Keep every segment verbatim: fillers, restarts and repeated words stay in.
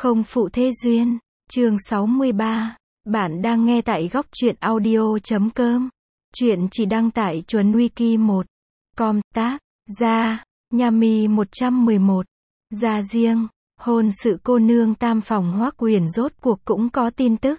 Không phụ thế duyên, chương sáu mươi ba. Bạn đang nghe tại góc truyện audio chấm com. Chuyện chỉ đăng tải chuẩn wiki một. Com tác, gia, Nhami một trăm mười một. Gia riêng, hôn sự cô nương tam phòng Hoắc Huyền rốt cuộc cũng có tin tức.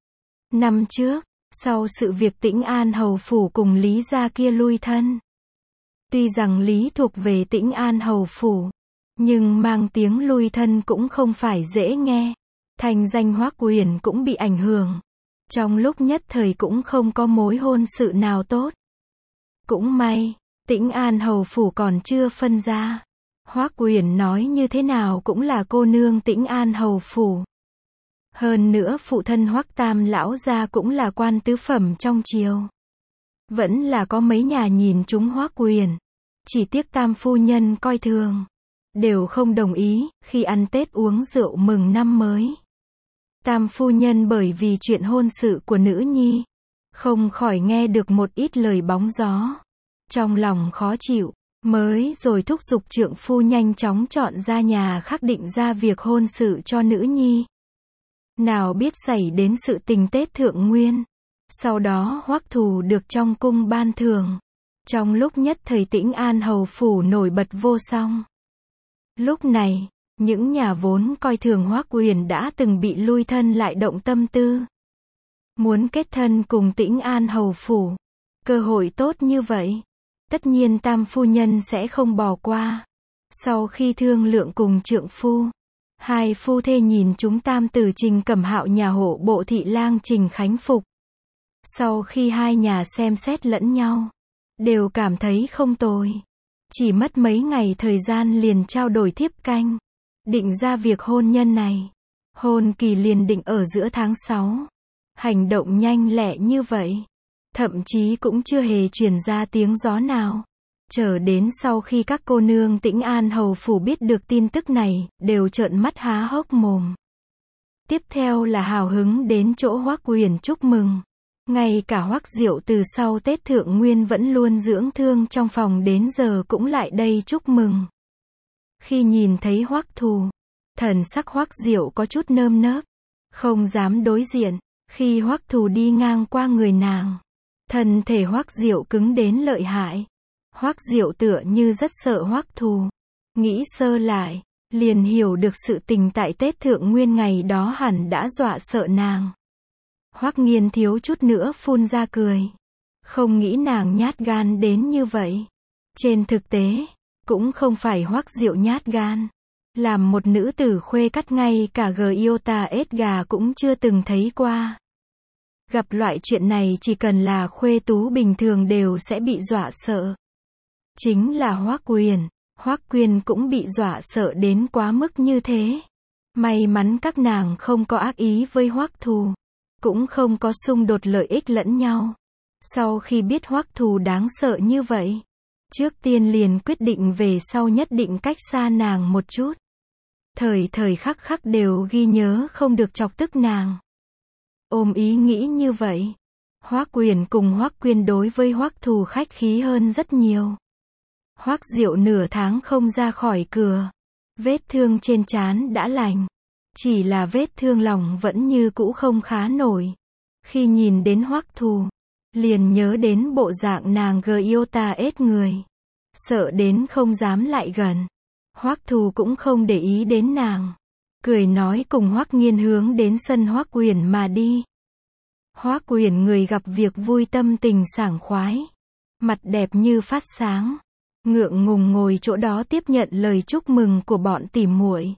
Năm trước, sau sự việc Tĩnh An hầu phủ cùng Lý gia kia lui thân. Tuy rằng Lý thuộc về Tĩnh An hầu phủ, nhưng mang tiếng lui thân cũng không phải dễ nghe. Thành danh Hoắc Huyền cũng bị ảnh hưởng. Trong lúc nhất thời cũng không có mối hôn sự nào tốt. Cũng may, Tĩnh An hầu phủ còn chưa phân ra. Hoắc Huyền nói như thế nào cũng là cô nương Tĩnh An hầu phủ. Hơn nữa phụ thân Hoắc Tam lão gia cũng là quan tứ phẩm trong triều. Vẫn là có mấy nhà nhìn chúng Hoắc Huyền. Chỉ tiếc Tam phu nhân coi thường, đều không đồng ý, khi ăn Tết uống rượu mừng năm mới. Tam phu nhân bởi vì chuyện hôn sự của nữ nhi, không khỏi nghe được một ít lời bóng gió. Trong lòng khó chịu, mới rồi thúc giục trượng phu nhanh chóng chọn ra nhà khác định ra việc hôn sự cho nữ nhi. Nào biết xảy đến sự tình Tết Thượng Nguyên. Sau đó Hoắc Thù được trong cung ban thưởng. Trong lúc nhất thời Tĩnh An hầu phủ nổi bật vô song. Lúc này, những nhà vốn coi thường Hoắc Huyền đã từng bị lui thân lại động tâm tư. Muốn kết thân cùng Tĩnh An hầu phủ. Cơ hội tốt như vậy, tất nhiên Tam phu nhân sẽ không bỏ qua. Sau khi thương lượng cùng trượng phu, hai phu thê nhìn chúng Tam tử Trình Cẩm Hạo nhà hộ bộ thị lang Trình Khánh Phục. Sau khi hai nhà xem xét lẫn nhau, đều cảm thấy không tồi. Chỉ mất mấy ngày thời gian liền trao đổi thiếp canh, định ra việc hôn nhân này. Hôn kỳ liền định ở giữa tháng sáu. Hành động nhanh lẹ như vậy, thậm chí cũng chưa hề truyền ra tiếng gió nào. Chờ đến sau khi các cô nương Tĩnh An hầu phủ biết được tin tức này, đều trợn mắt há hốc mồm. Tiếp theo là hào hứng đến chỗ Hoắc Huyền chúc mừng. Ngay cả Hoắc Diệu từ sau Tết Thượng Nguyên vẫn luôn dưỡng thương trong phòng đến giờ cũng lại đây chúc mừng. Khi nhìn thấy Hoắc Thù, thần sắc Hoắc Diệu có chút nơm nớp, không dám đối diện. Khi Hoắc Thù đi ngang qua người nàng, thân thể Hoắc Diệu cứng đến lợi hại. Hoắc Diệu tựa như rất sợ Hoắc Thù. Nghĩ sơ lại, liền hiểu được sự tình tại Tết Thượng Nguyên ngày đó hẳn đã dọa sợ nàng. Hoắc Nghiên thiếu chút nữa phun ra cười. Không nghĩ nàng nhát gan đến như vậy. Trên thực tế, cũng không phải Hoắc Diệu nhát gan. Làm một nữ tử khuê cắt ngay cả Giota Edgar cũng chưa từng thấy qua. Gặp loại chuyện này chỉ cần là khuê tú bình thường đều sẽ bị dọa sợ. Chính là Hoắc Huyền. Hoắc Huyền cũng bị dọa sợ đến quá mức như thế. May mắn các nàng không có ác ý với Hoắc Thù, cũng không có xung đột lợi ích lẫn nhau. Sau khi biết Hoắc Thù đáng sợ như vậy, trước tiên liền quyết định về sau nhất định cách xa nàng một chút. Thời thời khắc khắc đều ghi nhớ không được chọc tức nàng. Ôm ý nghĩ như vậy, Hoắc Huyền cùng Hoắc Quyên đối với Hoắc Thù khách khí hơn rất nhiều. Hoắc Diệu nửa tháng không ra khỏi cửa, vết thương trên trán đã lành, chỉ là vết thương lòng vẫn như cũ không khá nổi. Khi nhìn đến Hoắc Thù, liền nhớ đến bộ dạng nàng Giota ết người, sợ đến không dám lại gần. Hoắc Thù cũng không để ý đến nàng, cười nói cùng Hoắc Nghiên hướng đến sân Hoắc Huyền mà đi. Hoắc Huyền người gặp việc vui tâm tình sảng khoái, mặt đẹp như phát sáng, ngượng ngùng ngồi chỗ đó tiếp nhận lời chúc mừng của bọn tỉ muội.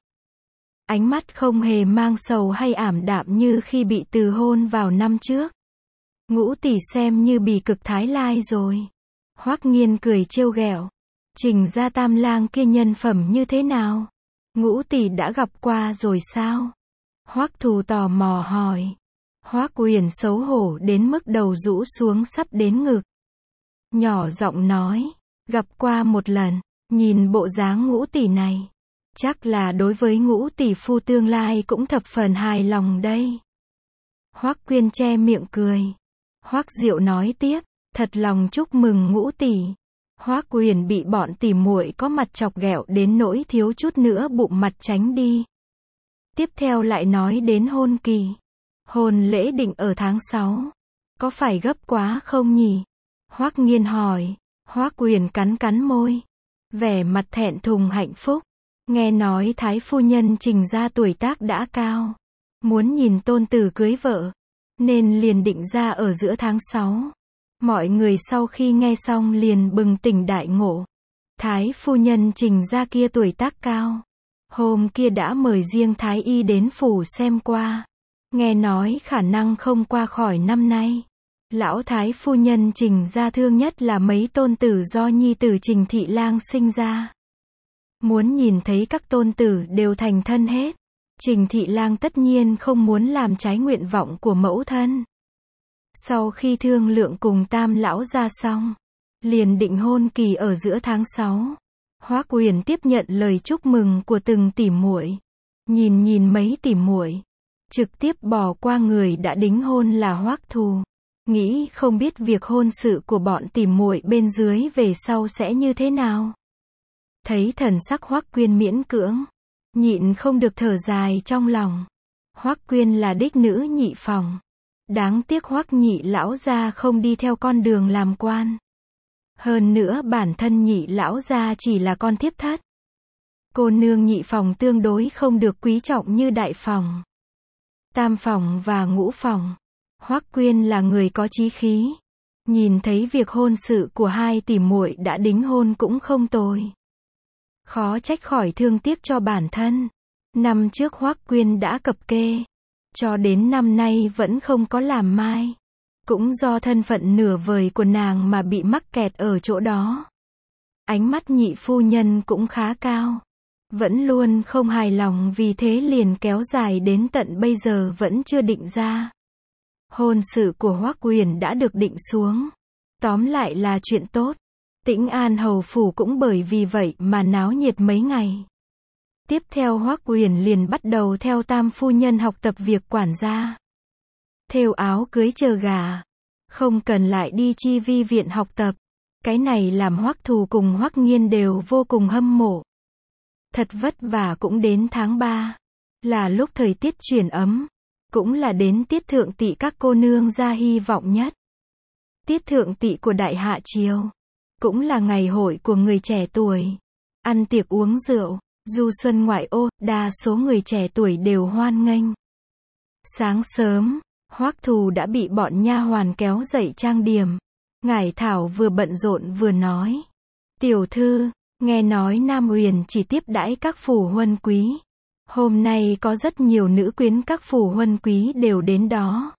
Ánh mắt không hề mang sầu hay ảm đạm như khi bị từ hôn vào năm trước. Ngũ tỷ xem như bì cực thái lai rồi. Hoắc Nghiên cười trêu ghẹo. Trình gia tam lang kia nhân phẩm như thế nào? Ngũ tỷ đã gặp qua rồi sao? Hoắc Thù tò mò hỏi. Hoắc Huyền xấu hổ đến mức đầu rũ xuống sắp đến ngực. Nhỏ giọng nói, gặp qua một lần, nhìn bộ dáng Ngũ tỷ này, chắc là đối với Ngũ tỷ phu tương lai cũng thập phần hài lòng đây. Hoắc Quyên che miệng cười. Hoắc Diệu nói tiếp, thật lòng chúc mừng Ngũ tỷ. Hoắc Huyền bị bọn tỉ muội có mặt chọc ghẹo đến nỗi thiếu chút nữa bụng mặt tránh đi. Tiếp theo lại nói đến hôn kỳ. Hôn lễ định ở tháng sáu. Có phải gấp quá không nhỉ? Hoắc Nghiên hỏi. Hoắc Quyền cắn cắn môi. Vẻ mặt thẹn thùng hạnh phúc. Nghe nói thái phu nhân Trình gia tuổi tác đã cao. Muốn nhìn tôn tử cưới vợ. Nên liền định ra ở giữa tháng sáu. Mọi người sau khi nghe xong liền bừng tỉnh đại ngộ. Thái phu nhân Trình gia kia tuổi tác cao. Hôm kia đã mời riêng thái y đến phủ xem qua. Nghe nói khả năng không qua khỏi năm nay. Lão thái phu nhân Trình gia thương nhất là mấy tôn tử do nhi tử Trình Thị Lang sinh ra. Muốn nhìn thấy các tôn tử đều thành thân hết. Trình Thị Lang tất nhiên không muốn làm trái nguyện vọng của mẫu thân. Sau khi thương lượng cùng tam lão gia xong, liền định hôn kỳ ở giữa tháng sáu. Hoắc Quyền tiếp nhận lời chúc mừng của từng tỷ muội. Nhìn nhìn mấy tỷ muội, trực tiếp bỏ qua người đã đính hôn là Hoắc Thù. Nghĩ không biết việc hôn sự của bọn tỷ muội bên dưới về sau sẽ như thế nào. Thấy thần sắc Hoắc Quyên miễn cưỡng, nhịn không được thở dài trong lòng. Hoắc Quyên là đích nữ nhị phòng. Đáng tiếc Hoắc nhị lão gia không đi theo con đường làm quan. Hơn nữa bản thân nhị lão gia chỉ là con thiếp thất. Cô nương nhị phòng tương đối không được quý trọng như đại phòng, tam phòng và ngũ phòng. Hoắc Quyên là người có chí khí. Nhìn thấy việc hôn sự của hai tỷ muội đã đính hôn cũng không tồi. Khó trách khỏi thương tiếc cho bản thân. Năm trước Hoắc Quyên đã cập kê. Cho đến năm nay vẫn không có làm mai. Cũng do thân phận nửa vời của nàng mà bị mắc kẹt ở chỗ đó. Ánh mắt nhị phu nhân cũng khá cao. Vẫn luôn không hài lòng vì thế liền kéo dài đến tận bây giờ vẫn chưa định ra. Hôn sự của Hoắc Quyền đã được định xuống. Tóm lại là chuyện tốt. Tĩnh An hầu phủ cũng bởi vì vậy mà náo nhiệt mấy ngày. Tiếp theo Hoắc Quyền liền bắt đầu theo tam phu nhân học tập việc quản gia. Thêu áo cưới chờ gà. Không cần lại đi chi vi viện học tập. Cái này làm Hoắc Thù cùng Hoắc Nghiên đều vô cùng hâm mộ. Thật vất vả cũng đến tháng ba. Là lúc thời tiết chuyển ấm. Cũng là đến tiết thượng tỵ các cô nương ra hy vọng nhất. Tiết thượng tỵ của Đại Hạ Triều. Cũng là ngày hội của người trẻ tuổi. Ăn tiệc uống rượu, du xuân ngoại ô, đa số người trẻ tuổi đều hoan nghênh. Sáng sớm, Hoắc Thù đã bị bọn nha hoàn kéo dậy trang điểm. Ngải Thảo vừa bận rộn vừa nói. Tiểu thư, nghe nói Nam Huyền chỉ tiếp đãi các phủ huân quý. Hôm nay có rất nhiều nữ quyến các phủ huân quý đều đến đó.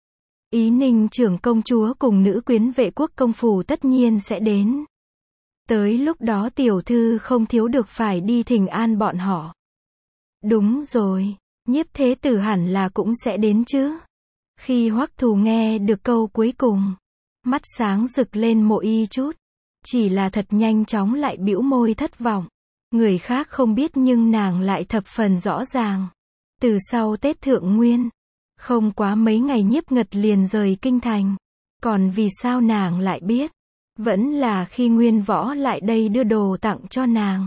Ý Ninh trưởng công chúa cùng nữ quyến vệ quốc công phủ tất nhiên sẽ đến. Tới lúc đó tiểu thư không thiếu được phải đi thỉnh an bọn họ. Đúng rồi, Nhiếp thế tử hẳn là cũng sẽ đến chứ. Khi Hoắc Thù nghe được câu cuối cùng, mắt sáng rực lên một y chút. Chỉ là thật nhanh chóng lại bĩu môi thất vọng. Người khác không biết nhưng nàng lại thập phần rõ ràng. Từ sau Tết Thượng Nguyên, không quá mấy ngày Nhiếp Ngật liền rời kinh thành. Còn vì sao nàng lại biết? Vẫn là khi Nguyên Võ lại đây đưa đồ tặng cho nàng.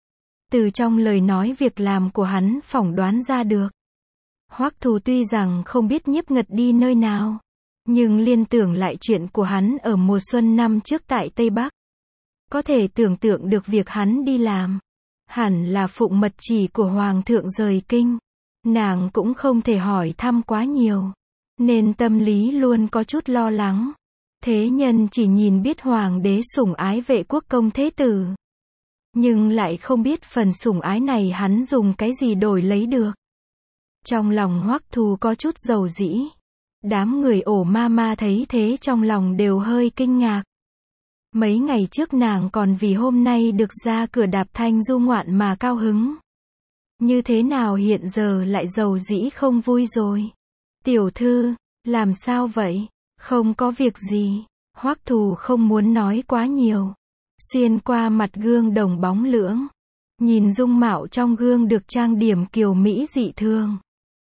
Từ trong lời nói việc làm của hắn phỏng đoán ra được. Hoắc Thù tuy rằng không biết Nhiếp Ngật đi nơi nào, nhưng liên tưởng lại chuyện của hắn ở mùa xuân năm trước tại Tây Bắc. Có thể tưởng tượng được việc hắn đi làm. Hẳn là phụng mật chỉ của Hoàng thượng rời kinh. Nàng cũng không thể hỏi thăm quá nhiều. Nên tâm lý luôn có chút lo lắng. Thế nhân chỉ nhìn biết Hoàng đế sủng ái vệ quốc công thế tử. Nhưng lại không biết phần sủng ái này hắn dùng cái gì đổi lấy được. Trong lòng Hoắc Thù có chút dầu dĩ. Đám người ổ ma ma thấy thế trong lòng đều hơi kinh ngạc. Mấy ngày trước nàng còn vì hôm nay được ra cửa đạp thanh du ngoạn mà cao hứng. Như thế nào hiện giờ lại dầu dĩ không vui rồi? Tiểu thư, làm sao vậy? Không có việc gì. Hoắc Thù không muốn nói quá nhiều. Xuyên qua mặt gương đồng bóng lưỡng. Nhìn dung mạo trong gương được trang điểm kiều mỹ dị thương.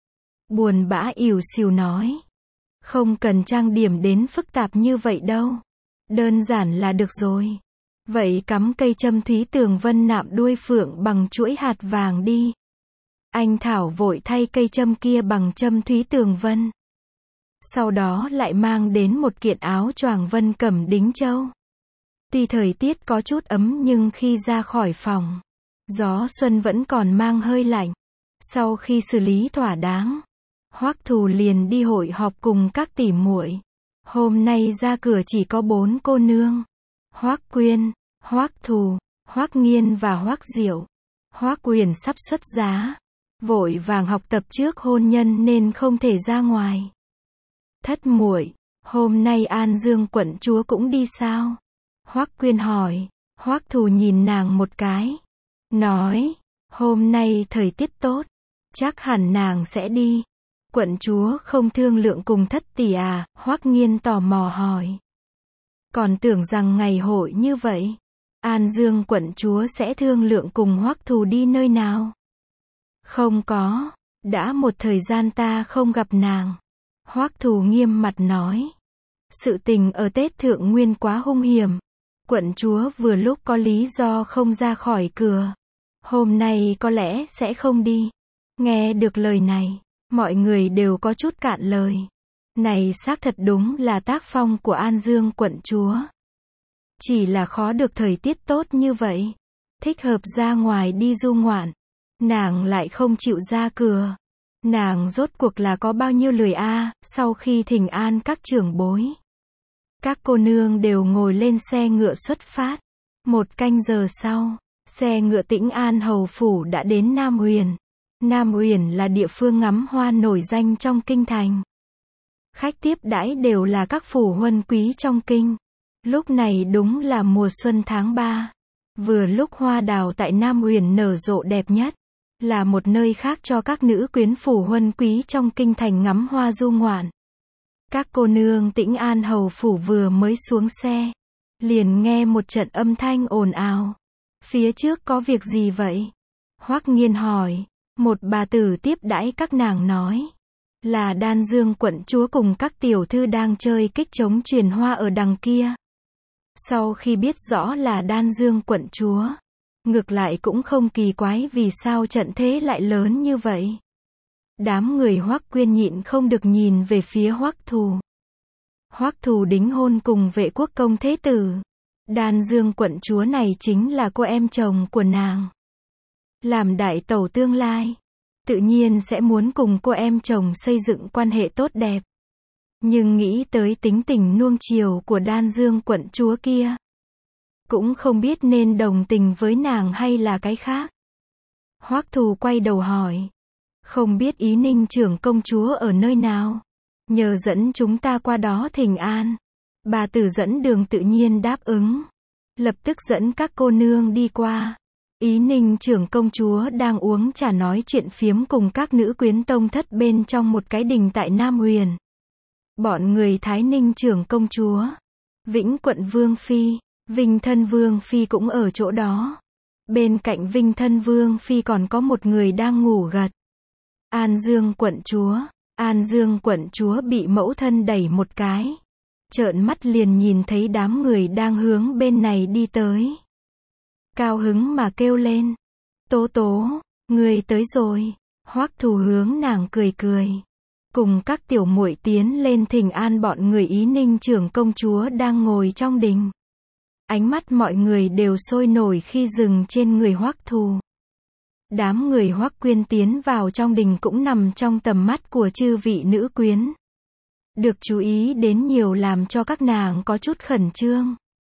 Buồn bã ỉu xìu nói. Không cần trang điểm đến phức tạp như vậy đâu. Đơn giản là được rồi. Vậy cắm cây châm thúy tường vân nạm đuôi phượng bằng chuỗi hạt vàng đi. Anh Thảo vội thay cây châm kia bằng châm Thúy Tường Vân. Sau đó lại mang đến một kiện áo choàng vân cẩm đính châu. Tuy thời tiết có chút ấm nhưng khi ra khỏi phòng, gió xuân vẫn còn mang hơi lạnh. Sau khi xử lý thỏa đáng, Hoắc Thù liền đi hội họp cùng các tỷ muội. Hôm nay ra cửa chỉ có bốn cô nương. Hoắc Quyên, Hoắc Thù, Hoắc Nghiên và Hoắc Diệu. Hoắc Quyên sắp xuất giá, vội vàng học tập trước hôn nhân nên không thể ra ngoài. Thất muội, hôm nay An Dương quận chúa cũng đi sao? Hoắc Quyên hỏi. Hoắc Thù nhìn nàng một cái, nói, hôm nay thời tiết tốt, chắc hẳn nàng sẽ đi. Quận chúa không thương lượng cùng thất tỷ à? Hoắc Nghiên tò mò hỏi. Còn tưởng rằng ngày hội như vậy, An Dương quận chúa sẽ thương lượng cùng Hoắc Thù đi nơi nào? Không có, đã một thời gian ta không gặp nàng. Hoắc Thù nghiêm mặt nói. Sự tình ở Tết Thượng Nguyên quá hung hiểm. Quận chúa vừa lúc có lý do không ra khỏi cửa. Hôm nay có lẽ sẽ không đi. Nghe được lời này, mọi người đều có chút cạn lời. Này xác thật đúng là tác phong của An Dương quận chúa. Chỉ là khó được thời tiết tốt như vậy. Thích hợp ra ngoài đi du ngoạn. Nàng lại không chịu ra cửa. Nàng rốt cuộc là có bao nhiêu lười a? À? Sau khi thỉnh an các trưởng bối, các cô nương đều ngồi lên xe ngựa xuất phát. Một canh giờ sau, xe ngựa Tĩnh An hầu phủ đã đến Nam Uyển. Nam Uyển là địa phương ngắm hoa nổi danh trong kinh thành. Khách tiếp đãi đều là các phủ huân quý trong kinh. Lúc này đúng là mùa xuân tháng ba. Vừa lúc hoa đào tại Nam Uyển nở rộ đẹp nhất. Là một nơi khác cho các nữ quyến phủ huân quý trong kinh thành ngắm hoa du ngoạn. Các cô nương Tĩnh An hầu phủ vừa mới xuống xe, liền nghe một trận âm thanh ồn ào. Phía trước có việc gì vậy? Hoắc Nghiên hỏi. Một bà tử tiếp đãi các nàng nói, là Đan Dương quận chúa cùng các tiểu thư đang chơi kích trống truyền hoa ở đằng kia. Sau khi biết rõ là Đan Dương quận chúa, ngược lại cũng không kỳ quái vì sao trận thế lại lớn như vậy. Đám người Hoắc Quyên nhịn không được nhìn về phía Hoắc Thù. Hoắc Thù đính hôn cùng Vệ Quốc công thế tử. Đan Dương quận chúa này chính là cô em chồng của nàng. Làm đại tẩu tương lai, tự nhiên sẽ muốn cùng cô em chồng xây dựng quan hệ tốt đẹp. Nhưng nghĩ tới tính tình nuông chiều của Đan Dương quận chúa kia, cũng không biết nên đồng tình với nàng hay là cái khác. Hoắc Thù quay đầu hỏi, không biết Ý Ninh trưởng công chúa ở nơi nào, nhờ dẫn chúng ta qua đó thỉnh an. Bà tử dẫn đường tự nhiên đáp ứng, lập tức dẫn các cô nương đi qua. Ý Ninh trưởng công chúa đang uống trà nói chuyện phiếm cùng các nữ quyến tông thất bên trong một cái đình tại Nam Uyển. Bọn người Thái Ninh trưởng công chúa, Vĩnh quận Vương Phi, Vinh thân Vương Phi cũng ở chỗ đó. Bên cạnh Vinh thân Vương Phi còn có một người đang ngủ gật. An Dương quận chúa, An Dương quận chúa bị mẫu thân đẩy một cái. Trợn mắt liền nhìn thấy đám người đang hướng bên này đi tới. Cao hứng mà kêu lên, Tố Tố, người tới rồi. Hoắc Thù hướng nàng cười cười, cùng các tiểu muội tiến lên thỉnh an bọn người Ý Ninh trưởng công chúa đang ngồi trong đình. Ánh mắt mọi người đều sôi nổi khi dừng trên người Hoắc Thù. Đám người Hoắc Quyên tiến vào trong đình cũng nằm trong tầm mắt của chư vị nữ quyến. Được chú ý đến nhiều làm cho các nàng có chút khẩn trương.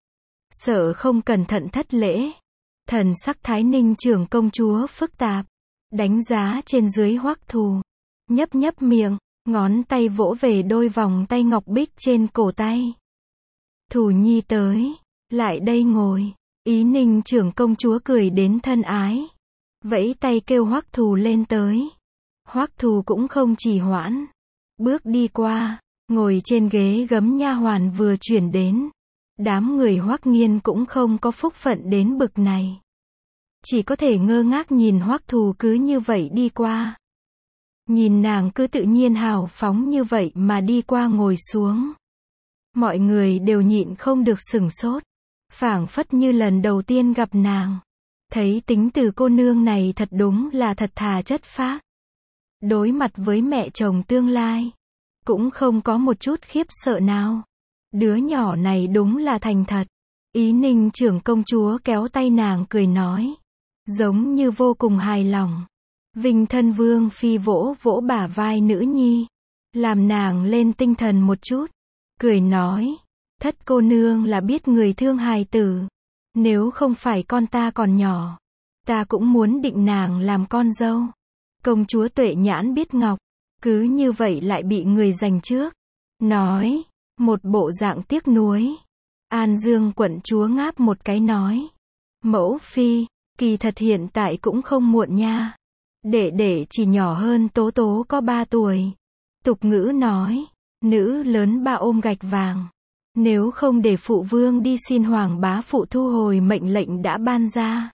Sợ không cẩn thận thất lễ. Thần sắc Thái Ninh trưởng công chúa phức tạp, đánh giá trên dưới Hoắc Thù, nhấp nhấp miệng, ngón tay vỗ về đôi vòng tay ngọc bích trên cổ tay. Thù nhi tới, lại đây ngồi. Ý Ninh trưởng công chúa cười đến thân ái, vẫy tay kêu Hoắc Thù lên tới. Hoắc Thù cũng không trì hoãn, bước đi qua, ngồi trên ghế gấm nha hoàn vừa chuyển đến. Đám người Hoắc Nghiên cũng không có phúc phận đến bực này, chỉ có thể ngơ ngác nhìn Hoắc Thù cứ như vậy đi qua. Nhìn nàng cứ tự nhiên hào phóng như vậy mà đi qua ngồi xuống. Mọi người đều nhịn không được sửng sốt, phảng phất như lần đầu tiên gặp nàng. Thấy tính từ cô nương này thật đúng là thật thà chất phác. Đối mặt với mẹ chồng tương lai, cũng không có một chút khiếp sợ nào. Đứa nhỏ này đúng là thành thật. Ý Ninh trưởng công chúa kéo tay nàng cười nói. Giống như vô cùng hài lòng. Vinh thân vương phi vỗ vỗ bả vai nữ nhi. Làm nàng lên tinh thần một chút. Cười nói. Thất cô nương là biết người thương hài tử. Nếu không phải con ta còn nhỏ, ta cũng muốn định nàng làm con dâu. Công chúa Tuệ Nhãn biết ngọc. Cứ như vậy lại bị người giành trước. Nói. Một bộ dạng tiếc nuối. An Dương quận chúa ngáp một cái nói. Mẫu phi, kỳ thật hiện tại cũng không muộn nha. Đệ đệ chỉ nhỏ hơn Tố Tố có ba tuổi. Tục ngữ nói, nữ lớn ba ôm gạch vàng. Nếu không để phụ vương đi xin hoàng bá phụ thu hồi mệnh lệnh đã ban ra.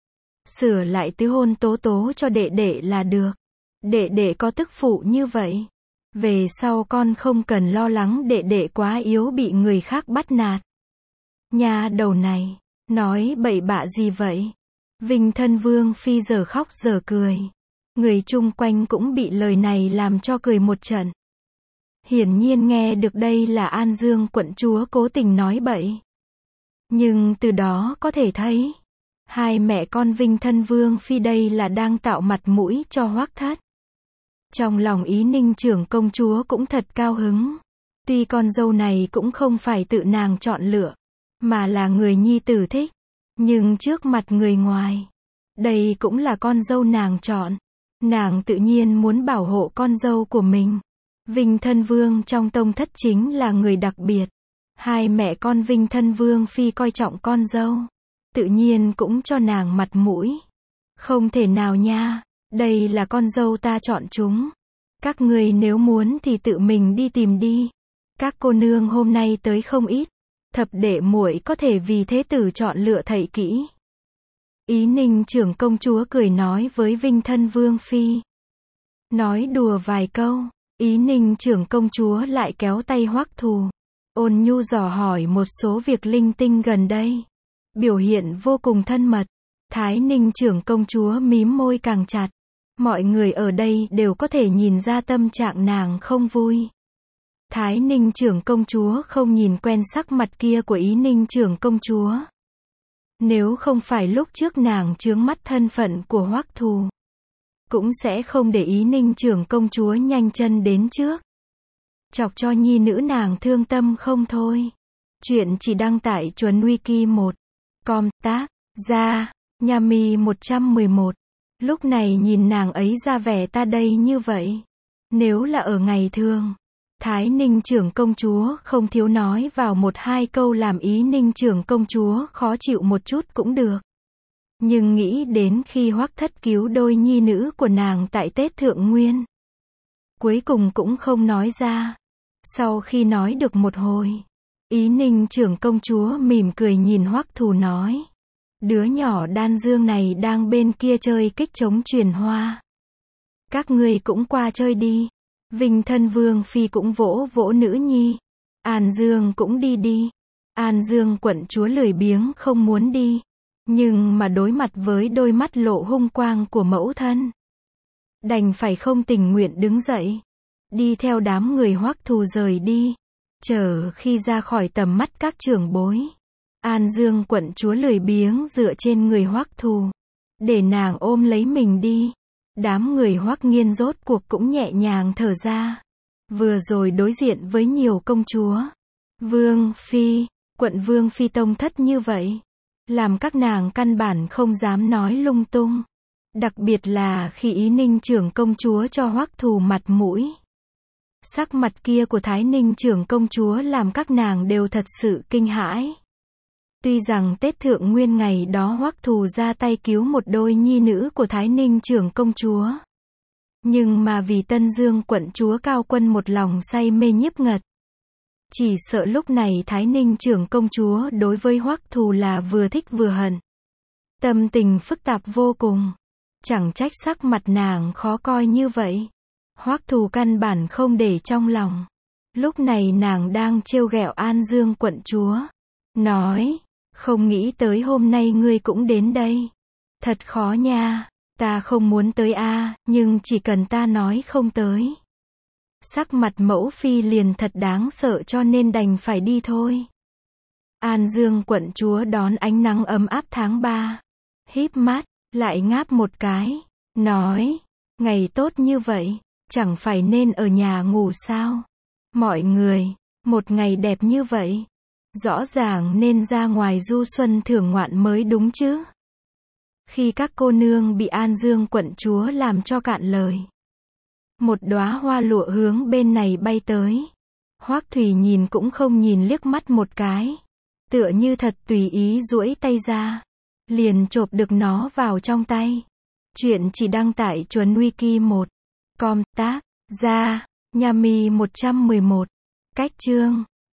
Sửa lại tứ hôn Tố Tố cho đệ đệ là được. Đệ đệ có tức phụ như vậy. Về sau con không cần lo lắng đệ đệ quá yếu bị người khác bắt nạt. Nhà đầu này, nói bậy bạ gì vậy? Vinh thân vương phi giờ khóc giờ cười. Người chung quanh cũng bị lời này làm cho cười một trận. Hiển nhiên nghe được đây là An Dương quận chúa cố tình nói bậy. Nhưng từ đó có thể thấy, hai mẹ con Vinh thân vương phi đây là đang tạo mặt mũi cho Hoắc Thất. Trong lòng Ý Ninh trưởng công chúa cũng thật cao hứng. Tuy con dâu này cũng không phải tự nàng chọn lựa, mà là người nhi tử thích. Nhưng trước mặt người ngoài, đây cũng là con dâu nàng chọn. Nàng tự nhiên muốn bảo hộ con dâu của mình. Vinh thân vương trong tông thất chính là người đặc biệt. Hai mẹ con Vinh thân vương phi coi trọng con dâu. Tự nhiên cũng cho nàng mặt mũi. Không thể nào nha. Đây là con dâu ta chọn chúng. Các người nếu muốn thì tự mình đi tìm đi. Các cô nương hôm nay tới không ít. Thập đệ muội có thể vì thế tử chọn lựa thầy kỹ. Ý Ninh trưởng công chúa cười nói với Vinh thân vương phi. Nói đùa vài câu, Ý Ninh trưởng công chúa lại kéo tay Hoắc Thù. Ôn nhu dò hỏi một số việc linh tinh gần đây. Biểu hiện vô cùng thân mật. Thái Ninh trưởng công chúa mím môi càng chặt. Mọi người ở đây đều có thể nhìn ra tâm trạng nàng không vui. Thái Ninh trưởng công chúa không nhìn quen sắc mặt kia của Ý Ninh trưởng công chúa. Nếu không phải lúc trước nàng chướng mắt thân phận của Hoắc Thù, cũng sẽ không để Ý Ninh trưởng công chúa nhanh chân đến trước. Chọc cho nhi nữ nàng thương tâm không thôi. Chuyện chỉ đăng tải Chuẩn Wiki một. Com tác, ra, Nhami một trăm mười một. Lúc này nhìn nàng ấy ra vẻ ta đây như vậy. Nếu là ở ngày thường, Thái Ninh trưởng công chúa không thiếu nói vào một hai câu làm Ý Ninh trưởng công chúa khó chịu một chút cũng được. Nhưng nghĩ đến khi Hoắc Thất cứu đôi nhi nữ của nàng tại Tết Thượng Nguyên, cuối cùng cũng không nói ra. Sau khi nói được một hồi, Ý Ninh trưởng công chúa mỉm cười nhìn Hoắc Thù nói. Đứa nhỏ đan dương này đang bên kia chơi kích chống truyền hoa. Các ngươi cũng qua chơi đi. Vinh thân vương phi cũng vỗ vỗ nữ nhi. An Dương cũng đi đi. An Dương quận chúa lười biếng không muốn đi. Nhưng mà đối mặt với đôi mắt lộ hung quang của mẫu thân, đành phải không tình nguyện đứng dậy. Đi theo đám người Hoắc Thù rời đi. Chờ khi ra khỏi tầm mắt các trưởng bối, An Dương quận chúa lười biếng dựa trên người Hoắc Thù, để nàng ôm lấy mình đi. Đám người Hoắc Nghiên rốt cuộc cũng nhẹ nhàng thở ra. Vừa rồi đối diện với nhiều công chúa, vương phi, quận vương phi tông thất như vậy, làm các nàng căn bản không dám nói lung tung. Đặc biệt là khi Ý Ninh trưởng công chúa cho Hoắc Thù mặt mũi. Sắc mặt kia của Thái Ninh trưởng công chúa làm các nàng đều thật sự kinh hãi. Tuy rằng Tết Thượng Nguyên ngày đó Hoắc Thù ra tay cứu một đôi nhi nữ của Thái Ninh trưởng công chúa, nhưng mà vì Tân Dương quận chúa Cao Quân một lòng say mê nhiếp ngật, chỉ sợ lúc này Thái Ninh trưởng công chúa đối với Hoắc Thù là vừa thích vừa hận. Tâm tình phức tạp vô cùng. Chẳng trách sắc mặt nàng khó coi như vậy. Hoắc Thù căn bản không để trong lòng. Lúc này nàng đang trêu ghẹo An Dương quận chúa, nói, không nghĩ tới hôm nay ngươi cũng đến đây. Thật khó nha. Ta không muốn tới a, nhưng chỉ cần ta nói không tới. Sắc mặt mẫu phi liền thật đáng sợ cho nên đành phải đi thôi. An Dương quận chúa đón ánh nắng ấm áp tháng ba. Híp mắt, lại ngáp một cái. Nói, ngày tốt như vậy, chẳng phải nên ở nhà ngủ sao? Mọi người, một ngày đẹp như vậy, rõ ràng nên ra ngoài du xuân thưởng ngoạn mới đúng chứ. Khi các cô nương bị An Dương quận chúa làm cho cạn lời, một đóa hoa lụa hướng bên này bay tới. Hoắc Thủy nhìn cũng không nhìn liếc mắt một cái, tựa như thật tùy ý duỗi tay ra, liền chộp được nó vào trong tay. Chuyện chỉ đăng tải Chuấn Wiki một com tác gia Nhami một trăm mười một. Cách chương